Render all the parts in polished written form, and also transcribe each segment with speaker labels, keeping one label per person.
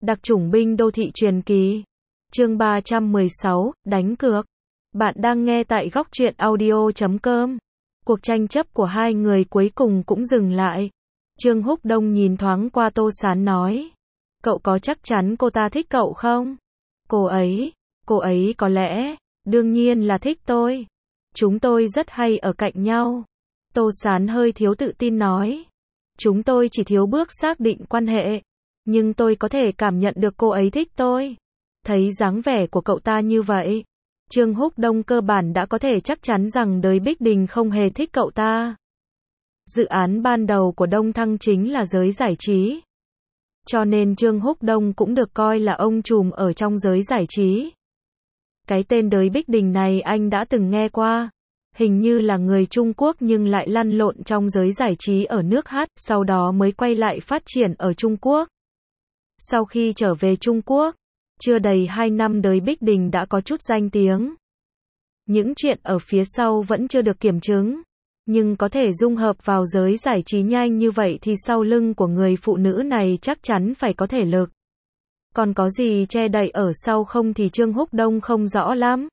Speaker 1: Đặc chủng binh đô thị truyền kỳ. Chương 316, đánh cược. Bạn đang nghe tại góc truyện audio.com. Cuộc tranh chấp của hai người cuối cùng cũng dừng lại. Trương Húc Đông nhìn thoáng qua Tô Sán nói. Cậu có chắc chắn cô ta thích cậu không? Cô ấy có lẽ, đương nhiên là thích tôi. Chúng tôi rất hay ở cạnh nhau. Tô Sán hơi thiếu tự tin nói. Chúng tôi chỉ thiếu bước xác định quan hệ. Nhưng tôi có thể cảm nhận được cô ấy thích tôi. Thấy dáng vẻ của cậu ta như vậy, Trương Húc Đông cơ bản đã có thể chắc chắn rằng đời Bích Đình không hề thích cậu ta. Dự án ban đầu của Đông Thăng chính là giới giải trí. Cho nên Trương Húc Đông cũng được coi là ông trùm ở trong giới giải trí. Cái tên đời Bích Đình này anh đã từng nghe qua. Hình như là người Trung Quốc nhưng lại lăn lộn trong giới giải trí ở nước hát, sau đó mới quay lại phát triển ở Trung Quốc. Sau khi trở về Trung Quốc, chưa đầy 2 năm đời Bích Đình đã có chút danh tiếng. Những chuyện ở phía sau vẫn chưa được kiểm chứng, nhưng có thể dung hợp vào giới giải trí nhanh như vậy thì sau lưng của người phụ nữ này chắc chắn phải có thể lực. Còn có gì che đậy ở sau không thì Trương Húc Đông không rõ lắm.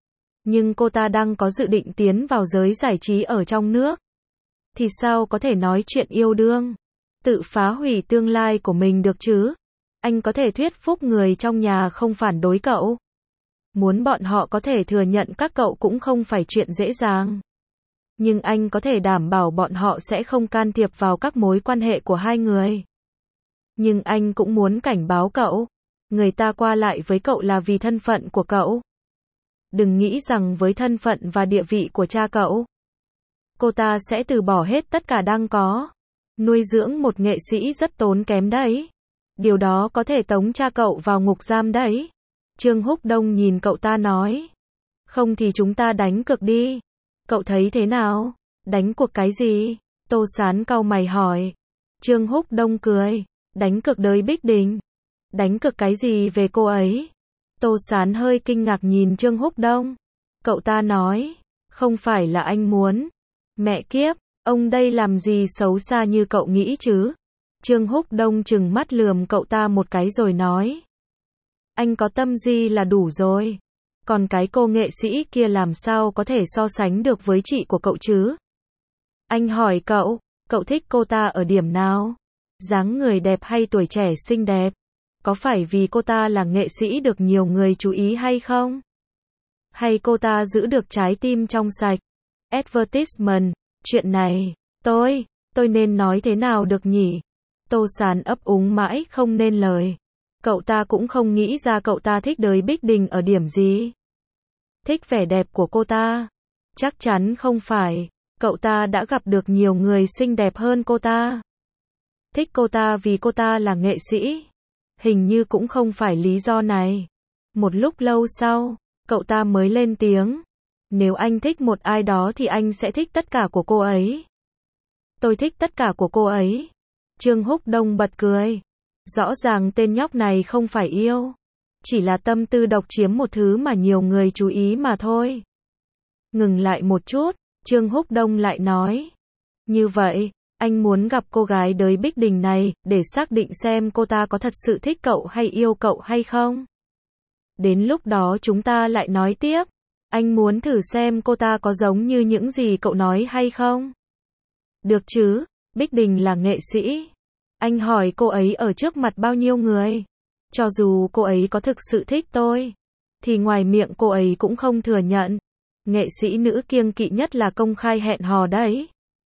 Speaker 1: Nhưng cô ta đang có dự định tiến vào giới giải trí ở trong nước. Thì sao có thể nói chuyện yêu đương? Tự phá hủy tương lai của mình được chứ? Anh có thể thuyết phục người trong nhà không phản đối cậu. Muốn bọn họ có thể thừa nhận các cậu cũng không phải chuyện dễ dàng. Nhưng anh có thể đảm bảo bọn họ sẽ không can thiệp vào các mối quan hệ của hai người. Nhưng anh cũng muốn cảnh báo cậu. Người ta qua lại với cậu là vì thân phận của cậu. Đừng nghĩ rằng với thân phận và địa vị của cha cậu, cô ta sẽ từ bỏ hết tất cả đang có. Nuôi dưỡng một nghệ sĩ rất tốn kém đấy. Điều đó có thể tống cha cậu vào ngục giam đấy. Trương Húc Đông nhìn cậu ta nói. Không thì chúng ta đánh cược đi. Cậu thấy thế nào? Đánh cuộc cái gì? Tô Sán cau mày hỏi. Trương Húc Đông cười. Đánh cược đời Bích Đình. Đánh cược cái gì về cô ấy? Tô Sán hơi kinh ngạc nhìn Trương Húc Đông. Cậu ta nói. Không phải là anh muốn. Mẹ kiếp, ông đây làm gì xấu xa như cậu nghĩ chứ? Trương Húc Đông trừng mắt lườm cậu ta một cái rồi nói. Anh có tâm gì là đủ rồi. Còn cái cô nghệ sĩ kia làm sao có thể so sánh được với chị của cậu chứ? Anh hỏi cậu, cậu thích cô ta ở điểm nào? Dáng người đẹp hay tuổi trẻ xinh đẹp? Có phải vì cô ta là nghệ sĩ được nhiều người chú ý hay không? Hay cô ta giữ được trái tim trong sạch? Advertisement, chuyện này, tôi nên nói thế nào được nhỉ? Tô Sán ấp úng mãi không nên lời. Cậu ta cũng không nghĩ ra cậu ta thích đời Bích Đình ở điểm gì. Thích vẻ đẹp của cô ta? Chắc chắn không phải. Cậu ta đã gặp được nhiều người xinh đẹp hơn cô ta. Thích cô ta vì cô ta là nghệ sĩ? Hình như cũng không phải lý do này. Một lúc lâu sau, cậu ta mới lên tiếng. Nếu anh thích một ai đó thì anh sẽ thích tất cả của cô ấy. Tôi thích tất cả của cô ấy. Trương Húc Đông bật cười. Rõ ràng tên nhóc này không phải yêu. Chỉ là tâm tư độc chiếm một thứ mà nhiều người chú ý mà thôi. Ngừng lại một chút, Trương Húc Đông lại nói. Như vậy, anh muốn gặp cô gái đời Bích Đình này, để xác định xem cô ta có thật sự thích cậu hay yêu cậu hay không? Đến lúc đó chúng ta lại nói tiếp. Anh muốn thử xem cô ta có giống như những gì cậu nói hay không? Được chứ, Bích Đình là nghệ sĩ. Anh hỏi cô ấy ở trước mặt bao nhiêu người? Cho dù cô ấy có thực sự thích tôi, thì ngoài miệng cô ấy cũng không thừa nhận. Nghệ sĩ nữ kiêng kỵ nhất là công khai hẹn hò đấy.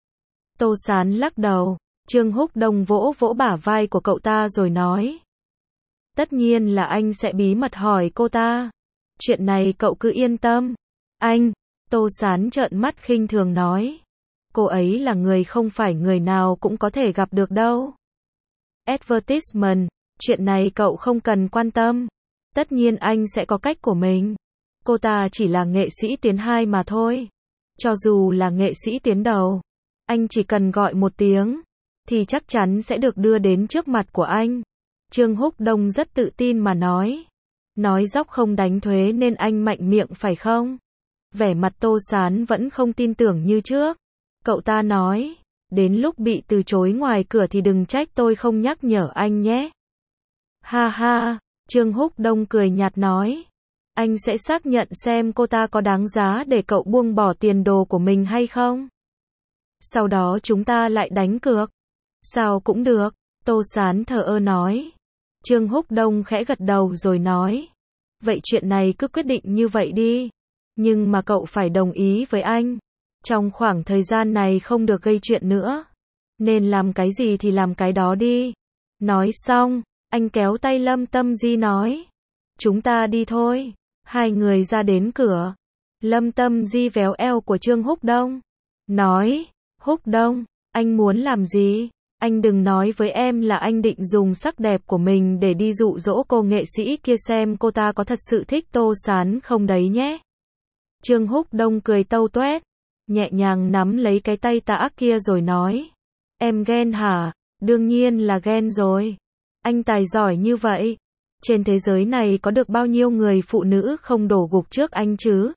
Speaker 1: Tô Sán lắc đầu. Trương Húc Đông vỗ vỗ bả vai của cậu ta rồi nói. Tất nhiên là anh sẽ bí mật hỏi cô ta. Chuyện này cậu cứ yên tâm. Anh, Tô Sán trợn mắt khinh thường nói. Cô ấy là người không phải người nào cũng có thể gặp được đâu. Advertisement, chuyện này cậu không cần quan tâm. Tất nhiên anh sẽ có cách của mình. Cô ta chỉ là nghệ sĩ tiến 2 mà thôi. Cho dù là nghệ sĩ tiến đầu, anh chỉ cần gọi một tiếng, thì chắc chắn sẽ được đưa đến trước mặt của anh. Trương Húc Đông rất tự tin mà nói. Nói dóc không đánh thuế nên anh mạnh miệng phải không? Vẻ mặt Tô Sán vẫn không tin tưởng như trước. Cậu ta nói. Đến lúc bị từ chối ngoài cửa thì đừng trách tôi không nhắc nhở anh nhé. Ha ha, Trương Húc Đông cười nhạt nói. Anh sẽ xác nhận xem cô ta có đáng giá để cậu buông bỏ tiền đồ của mình hay không? Sau đó chúng ta lại đánh cược. Sao cũng được, Tô Sán thờ ơ nói. Trương Húc Đông khẽ gật đầu rồi nói. Vậy chuyện này cứ quyết định như vậy đi. Nhưng mà cậu phải đồng ý với anh. Trong khoảng thời gian này không được gây chuyện nữa. Nên làm cái gì thì làm cái đó đi. Nói xong, anh kéo tay Lâm Tâm Di nói. Chúng ta đi thôi. Hai người ra đến cửa. Lâm Tâm Di véo eo của Trương Húc Đông. Nói, Húc Đông, anh muốn làm gì? Anh đừng nói với em là anh định dùng sắc đẹp của mình để đi dụ dỗ cô nghệ sĩ kia xem cô ta có thật sự thích Tô Sán không đấy nhé. Trương Húc Đông cười tâu tuét, nhẹ nhàng nắm lấy cái tay tã kia rồi nói. Em ghen hả? Đương nhiên là ghen rồi. Anh tài giỏi như vậy. Trên thế giới này có được bao nhiêu người phụ nữ không đổ gục trước anh chứ?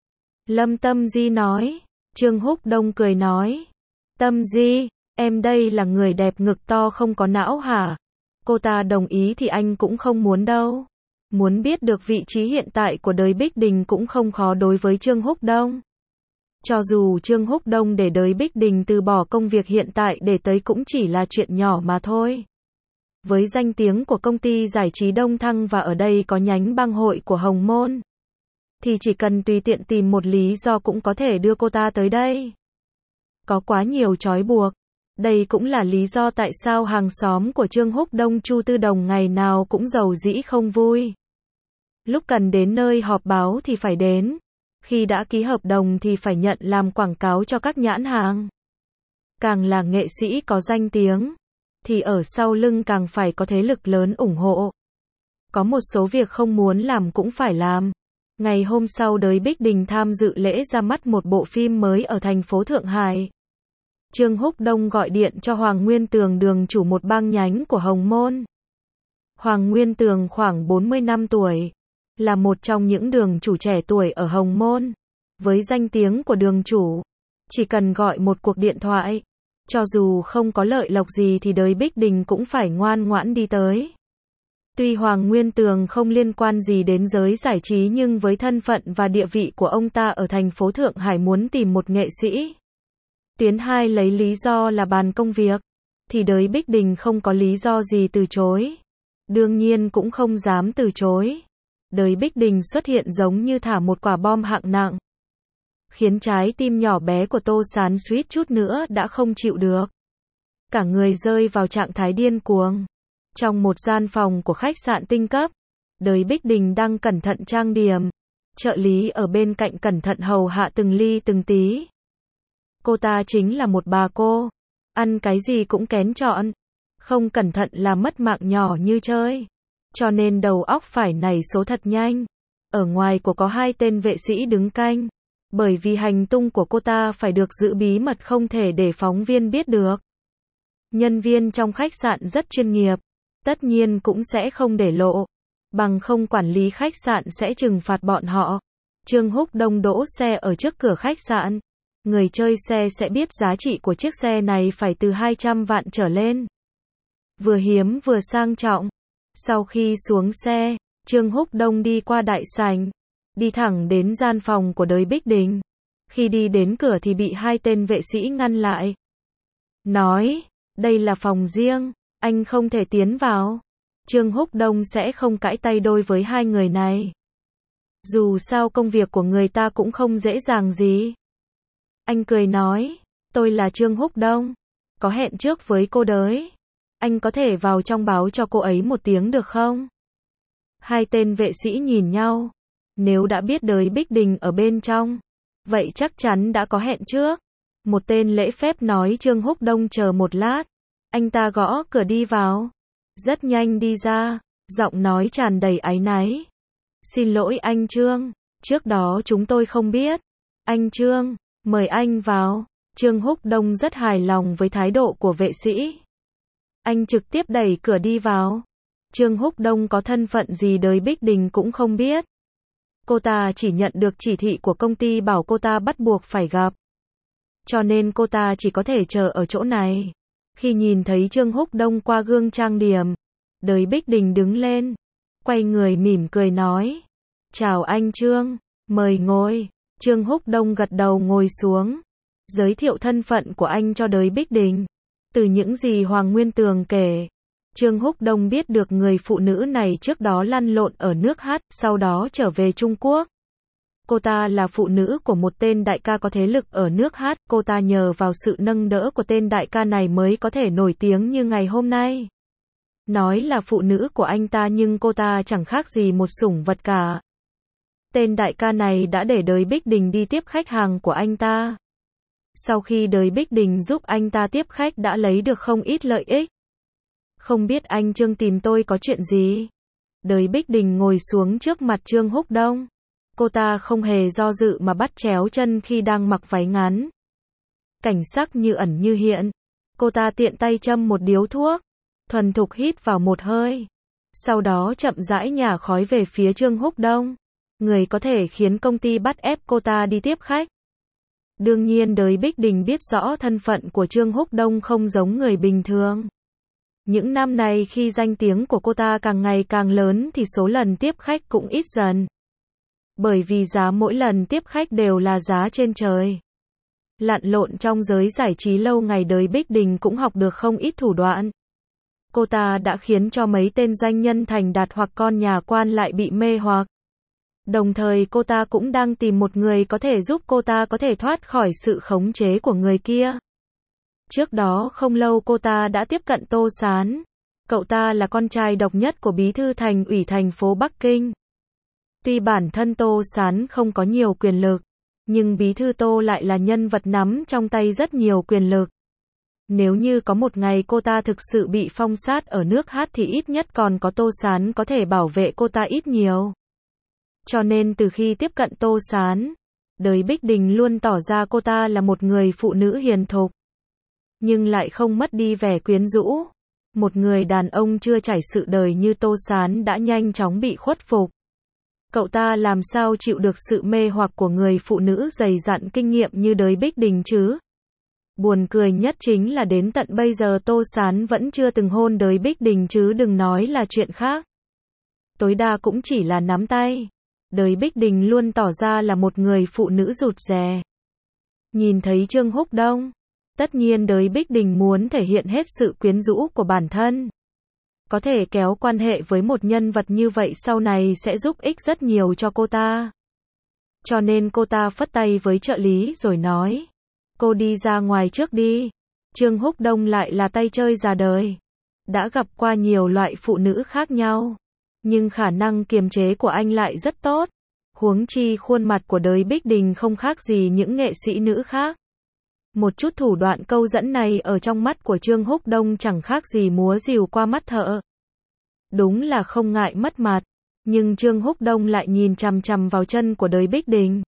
Speaker 1: Lâm Tâm Di nói. Trương Húc Đông cười nói. Tâm Di, em đây là người đẹp ngực to không có não hả? Cô ta đồng ý thì anh cũng không muốn đâu. Muốn biết được vị trí hiện tại của Đới Bích Đình cũng không khó đối với Trương Húc Đông. Cho dù Trương Húc Đông để Đới Bích Đình từ bỏ công việc hiện tại để tới cũng chỉ là chuyện nhỏ mà thôi. Với danh tiếng của công ty giải trí Đông Thăng và ở đây có nhánh bang hội của Hồng Môn, thì chỉ cần tùy tiện tìm một lý do cũng có thể đưa cô ta tới đây. Có quá nhiều trói buộc. Đây cũng là lý do tại sao hàng xóm của Trương Húc Đông Chu Tư Đồng ngày nào cũng rầu rĩ không vui. Lúc cần đến nơi họp báo thì phải đến. Khi đã ký hợp đồng thì phải nhận làm quảng cáo cho các nhãn hàng. Càng là nghệ sĩ có danh tiếng, thì ở sau lưng càng phải có thế lực lớn ủng hộ. Có một số việc không muốn làm cũng phải làm. Ngày hôm sau Đới Bích Đình tham dự lễ ra mắt một bộ phim mới ở thành phố Thượng Hải. Trương Húc Đông gọi điện cho Hoàng Nguyên Tường, đường chủ một bang nhánh của Hồng Môn. Hoàng Nguyên Tường khoảng 40 năm tuổi, là một trong những đường chủ trẻ tuổi ở Hồng Môn. Với danh tiếng của đường chủ, chỉ cần gọi một cuộc điện thoại, cho dù không có lợi lộc gì thì Đới Bích Đình cũng phải ngoan ngoãn đi tới. Tuy Hoàng Nguyên Tường không liên quan gì đến giới giải trí nhưng với thân phận và địa vị của ông ta ở thành phố Thượng Hải muốn tìm một nghệ sĩ. Tuyến 2 lấy lý do là bàn công việc, thì Đới Bích Đình không có lý do gì từ chối. Đương nhiên cũng không dám từ chối. Đới Bích Đình xuất hiện giống như thả một quả bom hạng nặng, khiến trái tim nhỏ bé của Tô Sán suýt chút nữa đã không chịu được. Cả người rơi vào trạng thái điên cuồng. Trong một gian phòng của khách sạn tinh cấp, Đới Bích Đình đang cẩn thận trang điểm. Trợ lý ở bên cạnh cẩn thận hầu hạ từng ly từng tí. Cô ta chính là một bà cô, ăn cái gì cũng kén chọn, không cẩn thận là mất mạng nhỏ như chơi. Cho nên đầu óc phải nảy số thật nhanh. Ở ngoài của có 2 tên vệ sĩ đứng canh, bởi vì hành tung của cô ta phải được giữ bí mật không thể để phóng viên biết được. Nhân viên trong khách sạn rất chuyên nghiệp, tất nhiên cũng sẽ không để lộ, bằng không quản lý khách sạn sẽ trừng phạt bọn họ. Trương Húc Đông đỗ xe ở trước cửa khách sạn. Người chơi xe sẽ biết giá trị của chiếc xe này phải từ 200 vạn trở lên. Vừa hiếm vừa sang trọng. Sau khi xuống xe, Trương Húc Đông đi qua đại sảnh, đi thẳng đến gian phòng của Đới Bích Đình. Khi đi đến cửa thì bị 2 tên vệ sĩ ngăn lại. Nói, đây là phòng riêng, anh không thể tiến vào. Trương Húc Đông sẽ không cãi tay đôi với 2 người này. Dù sao công việc của người ta cũng không dễ dàng gì. Anh cười nói, tôi là Trương Húc Đông, có hẹn trước với cô Đới. Anh có thể vào trong báo cho cô ấy một tiếng được không? 2 tên vệ sĩ nhìn nhau. Nếu đã biết Đới Bích Đình ở bên trong, vậy chắc chắn đã có hẹn trước. Một tên lễ phép nói Trương Húc Đông chờ một lát. Anh ta gõ cửa đi vào. Rất nhanh đi ra, giọng nói tràn đầy áy náy. Xin lỗi anh Trương, trước đó chúng tôi không biết. Anh Trương, mời anh vào. Trương Húc Đông rất hài lòng với thái độ của vệ sĩ. Anh trực tiếp đẩy cửa đi vào. Trương Húc Đông có thân phận gì Đới Bích Đình cũng không biết. Cô ta chỉ nhận được chỉ thị của công ty bảo cô ta bắt buộc phải gặp. Cho nên cô ta chỉ có thể chờ ở chỗ này. Khi nhìn thấy Trương Húc Đông qua gương trang điểm, Đới Bích Đình đứng lên, quay người mỉm cười nói. Chào anh Trương, mời ngồi. Trương Húc Đông gật đầu ngồi xuống, giới thiệu thân phận của anh cho Đới Bích Đình. Từ những gì Hoàng Nguyên Tường kể, Trương Húc Đông biết được người phụ nữ này trước đó lăn lộn ở nước Hát, sau đó trở về Trung Quốc. Cô ta là phụ nữ của một tên đại ca có thế lực ở nước Hát, cô ta nhờ vào sự nâng đỡ của tên đại ca này mới có thể nổi tiếng như ngày hôm nay. Nói là phụ nữ của anh ta nhưng cô ta chẳng khác gì một sủng vật cả. Tên đại ca này đã để Đới Bích Đình đi tiếp khách hàng của anh ta. Sau khi Đới Bích Đình giúp anh ta tiếp khách đã lấy được không ít lợi ích. Không biết anh Trương tìm tôi có chuyện gì? Đới Bích Đình ngồi xuống trước mặt Trương Húc Đông. Cô ta không hề do dự mà bắt chéo chân khi đang mặc váy ngắn. Cảnh sắc như ẩn như hiện. Cô ta tiện tay châm một điếu thuốc, thuần thục hít vào một hơi. Sau đó chậm rãi nhả khói về phía Trương Húc Đông. Người có thể khiến công ty bắt ép cô ta đi tiếp khách. Đương nhiên Đới Bích Đình biết rõ thân phận của Trương Húc Đông không giống người bình thường. Những năm này khi danh tiếng của cô ta càng ngày càng lớn thì số lần tiếp khách cũng ít dần. Bởi vì giá mỗi lần tiếp khách đều là giá trên trời. Lặn lộn trong giới giải trí lâu ngày Đới Bích Đình cũng học được không ít thủ đoạn. Cô ta đã khiến cho mấy tên doanh nhân thành đạt hoặc con nhà quan lại bị mê hoặc. Đồng thời cô ta cũng đang tìm một người có thể giúp cô ta có thể thoát khỏi sự khống chế của người kia. Trước đó không lâu cô ta đã tiếp cận Tô Sán. Cậu ta là con trai độc nhất của bí thư thành ủy thành phố Bắc Kinh. Tuy bản thân Tô Sán không có nhiều quyền lực, nhưng bí thư Tô lại là nhân vật nắm trong tay rất nhiều quyền lực. Nếu như có một ngày cô ta thực sự bị phong sát ở nước Hát thì ít nhất còn có Tô Sán có thể bảo vệ cô ta ít nhiều. Cho nên từ khi tiếp cận Tô Sán, Đới Bích Đình luôn tỏ ra cô ta là một người phụ nữ hiền thục, nhưng lại không mất đi vẻ quyến rũ. Một người đàn ông chưa trải sự đời như Tô Sán đã nhanh chóng bị khuất phục. Cậu ta làm sao chịu được sự mê hoặc của người phụ nữ dày dặn kinh nghiệm như Đới Bích Đình chứ? Buồn cười nhất chính là đến tận bây giờ Tô Sán vẫn chưa từng hôn Đới Bích Đình chứ đừng nói là chuyện khác. Tối đa cũng chỉ là nắm tay. Đới Bích Đình luôn tỏ ra là một người phụ nữ rụt rè. Nhìn thấy Trương Húc Đông, tất nhiên Đới Bích Đình muốn thể hiện hết sự quyến rũ của bản thân. Có thể kéo quan hệ với một nhân vật như vậy sau này sẽ giúp ích rất nhiều cho cô ta. Cho nên cô ta phất tay với trợ lý rồi nói. Cô đi ra ngoài trước đi. Trương Húc Đông lại là tay chơi già đời. Đã gặp qua nhiều loại phụ nữ khác nhau. Nhưng khả năng kiềm chế của anh lại rất tốt. Huống chi khuôn mặt của Đới Bích Đình không khác gì những nghệ sĩ nữ khác. Một chút thủ đoạn câu dẫn này ở trong mắt của Trương Húc Đông chẳng khác gì múa rìu qua mắt thợ. Đúng là không ngại mất mặt. Nhưng Trương Húc Đông lại nhìn chằm chằm vào chân của Đới Bích Đình.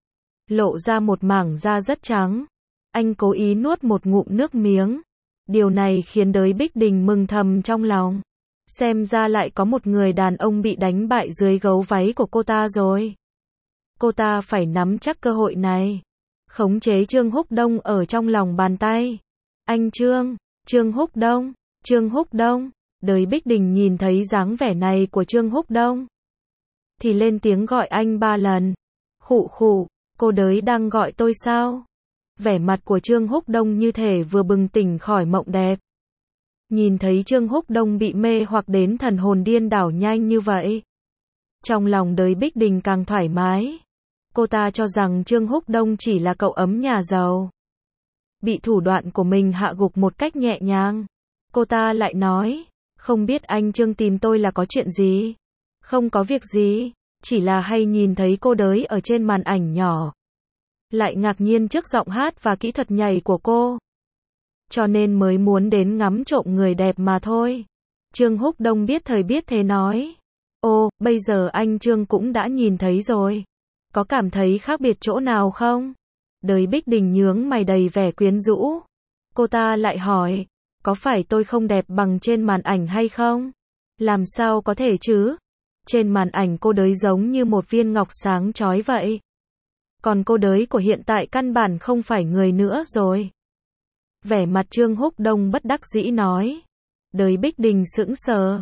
Speaker 1: Lộ ra một mảng da rất trắng. Anh cố ý nuốt một ngụm nước miếng. Điều này khiến Đới Bích Đình mừng thầm trong lòng. Xem ra lại có một người đàn ông bị đánh bại dưới gấu váy của cô ta rồi. Cô ta phải nắm chắc cơ hội này. Khống chế Trương Húc Đông ở trong lòng bàn tay. Anh Trương, Trương Húc Đông, Trương Húc Đông. Đới Bích Đình nhìn thấy dáng vẻ này của Trương Húc Đông thì lên tiếng gọi anh 3 lần. Khụ khụ, cô Đới đang gọi tôi sao? Vẻ mặt của Trương Húc Đông như thể vừa bừng tỉnh khỏi mộng đẹp. Nhìn thấy Trương Húc Đông bị mê hoặc đến thần hồn điên đảo nhanh như vậy, trong lòng Đới Bích Đình càng thoải mái. Cô ta cho rằng Trương Húc Đông chỉ là cậu ấm nhà giàu, bị thủ đoạn của mình hạ gục một cách nhẹ nhàng. Cô ta lại nói, không biết anh Trương tìm tôi là có chuyện gì? Không có việc gì, chỉ là hay nhìn thấy cô Đới ở trên màn ảnh nhỏ. Lại ngạc nhiên trước giọng hát và kỹ thuật nhảy của cô. Cho nên mới muốn đến ngắm trộm người đẹp mà thôi. Trương Húc Đông biết thời biết thế nói. Ồ, bây giờ anh Trương cũng đã nhìn thấy rồi. Có cảm thấy khác biệt chỗ nào không? Đới Bích Đình nhướng mày đầy vẻ quyến rũ. Cô ta lại hỏi, có phải tôi không đẹp bằng trên màn ảnh hay không? Làm sao có thể chứ? Trên màn ảnh cô Đới giống như một viên ngọc sáng chói vậy. Còn cô Đới của hiện tại căn bản không phải người nữa rồi. Vẻ mặt Trương Húc Đông bất đắc dĩ nói. Đới Bích Đình sững sờ.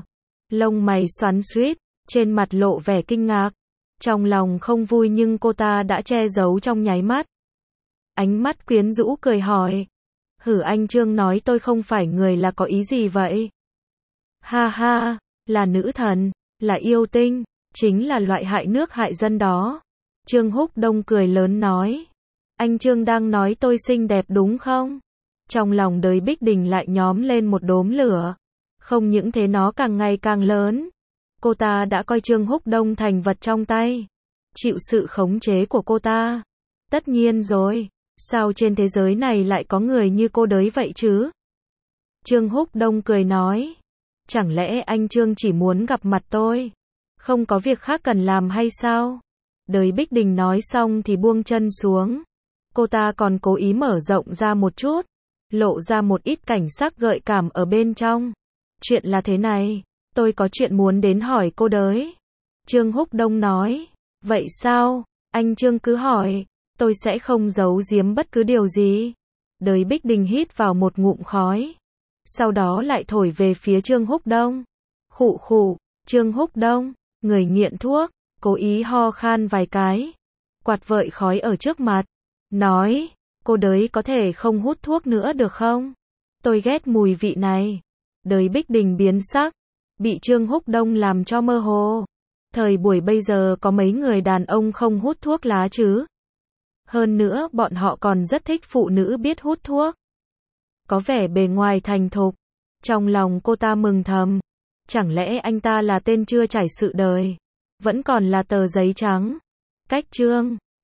Speaker 1: Lông mày xoắn xuýt, trên mặt lộ vẻ kinh ngạc. Trong lòng không vui nhưng cô ta đã che giấu trong nháy mắt. Ánh mắt quyến rũ cười hỏi. Anh Trương nói tôi không phải người là có ý gì vậy? Ha ha, là nữ thần, là yêu tinh, chính là loại hại nước hại dân đó. Trương Húc Đông cười lớn nói. Anh Trương đang nói tôi xinh đẹp đúng không? Trong lòng Đới Bích Đình lại nhóm lên một đốm lửa. Không những thế nó càng ngày càng lớn. Cô ta đã coi Trương Húc Đông thành vật trong tay. Chịu sự khống chế của cô ta. Tất nhiên rồi, sao trên thế giới này lại có người như cô Đới vậy chứ? Trương Húc Đông cười nói. Chẳng lẽ anh Trương chỉ muốn gặp mặt tôi? Không có việc khác cần làm hay sao? Đới Bích Đình nói xong thì buông chân xuống. Cô ta còn cố ý mở rộng ra một chút, lộ ra một ít cảnh sắc gợi cảm ở bên trong. Chuyện là thế này, tôi có chuyện muốn đến hỏi cô Đới. Trương Húc Đông nói. Vậy sao? Anh Trương cứ hỏi, tôi sẽ không giấu giếm bất cứ điều gì. Đới Bích Đình hít vào một ngụm khói. Sau đó lại thổi về phía Trương Húc Đông. Khụ khụ, Trương Húc Đông, người nghiện thuốc, cố ý ho khan vài cái. Quạt vợi khói ở trước mặt. Nói, cô Đới có thể không hút thuốc nữa được không? Tôi ghét mùi vị này. Đới Bích Đình biến sắc, bị Trương Húc Đông làm cho mơ hồ. Thời buổi bây giờ có mấy người đàn ông không hút thuốc lá chứ? Hơn nữa bọn họ còn rất thích phụ nữ biết hút thuốc. Có vẻ bề ngoài thành thục. Trong lòng cô ta mừng thầm. Chẳng lẽ anh ta là tên chưa trải sự đời? Vẫn còn là tờ giấy trắng. Cách Trương